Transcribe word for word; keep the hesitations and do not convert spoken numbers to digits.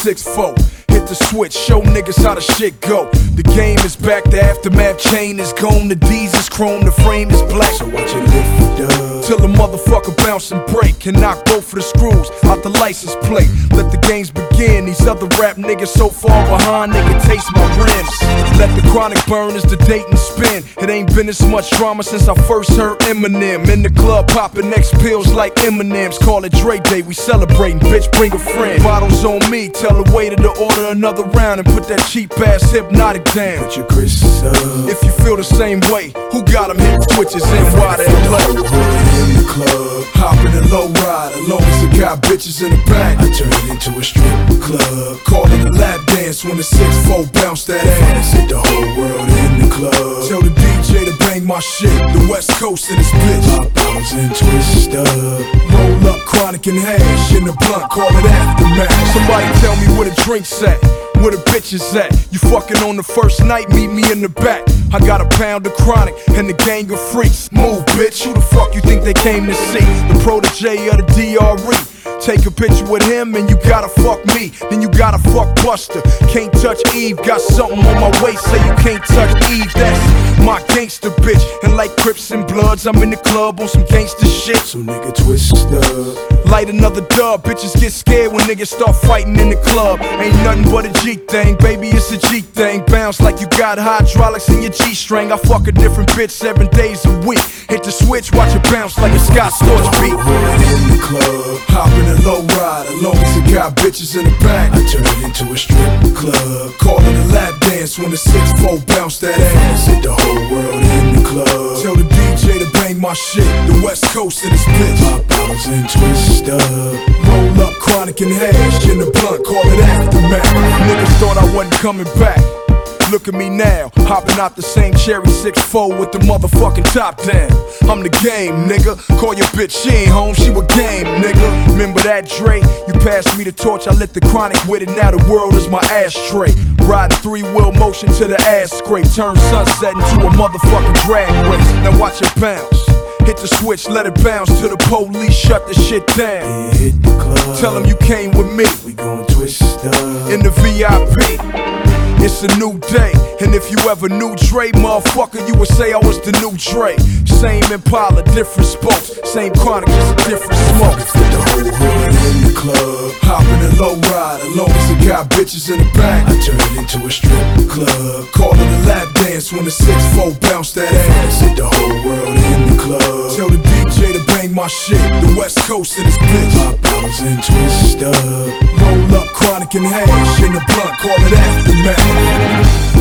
six four. Hit the switch, show niggas how the shit go. The game is back, the aftermath chain is gone. The D's is chrome, the frame is black. So watch it lift up till the motherfucker bounce and break and knock both of the screws out the license plate. Let the games begin. These other rap niggas so far behind, they can taste my rims. Let the chronic burn as the date and spin. It ain't been this much drama since I first heard Eminem. In the club popping next pills like M&M's. Call it Dre Day, we celebrating. Bitch, bring a friend. Bottles on me, tell the waiter to order another round and put that cheap ass Hypnotic down. Put your Chris up. If you feel the same way, who got them hit switches in why they low? In the club, hopping a low ride, as long as it got bitches in the back. I turn it into a strip club. Call it a lap dance when the six four bounce that ass. Hit the whole world in the club. Tell the D J to bang my shit, the West Coast in this bitch. Pop bottles and twist up. Roll up chronic and hash in the blunt, call it aftermath. Somebody tell me where the drinks at, where the bitches at. You fucking on the first night, meet me in the back. I got a pound of chronic and the gang of freaks. Move, bitch, who the fuck you think they came to see? The protege of the D R E. Take a picture with him and you gotta fuck me. Then you gotta fuck Buster. Can't touch Eve, got something on my waist, say you can't touch Eve. That's my gangster bitch. And like Crips and Bloods, I'm in the club on some gangster shit. So nigga twist up. Light another dub, bitches get scared when niggas start fighting in the club. Ain't nothing but a G thing, baby, it's a G thing. Bounce like you got hydraulics in your G-string. I fuck a different bitch seven days a week. Hit the switch, watch it bounce like a Scott Storch beat. In the club, hopping a low ride, as long as it got bitches in the back. I turn it into a strip club. Call it a lap dance when the six four bounce that ass. Hit the whole world in the club. Tell the D J to bang my shit, the West Coast in this bitch. Pop bottles and twist up. Roll up chronic and hash in the blunt, call it aftermath. Niggas thought I wasn't coming back. Look at me now, hopping out the same cherry six four with the motherfucking top down. I'm the game, nigga. Call your bitch, she ain't home, she with game, nigga. Remember that, Dre? You passed me the torch, I lit the chronic with it. Now the world is my ashtray. Riding three-wheel motion to the ass scrape. Turn sunset into a motherfucking drag race. Now watch it bounce. Hit the switch, let it bounce till the police shut the shit down. Yeah, hit the club. Tell them you came with me. We gon' twist up. In the V I P. It's a new day, and if you ever knew Dre, motherfucker, you would say I was the new Dre. Same Impala, different spokes, same chronic, just a different smoke. Fit the whole world in the club. Hopping a low ride, as long as it got bitches in the back. I turn it into a strip club. Call it a lap dance when the six four bounce that ass. Hit the whole world in the club. Tell the D J to bang my shit, the West Coast in this bitch. Pop bottles and twist up. Roll up chronic and hash in the blunt, call it aftermath.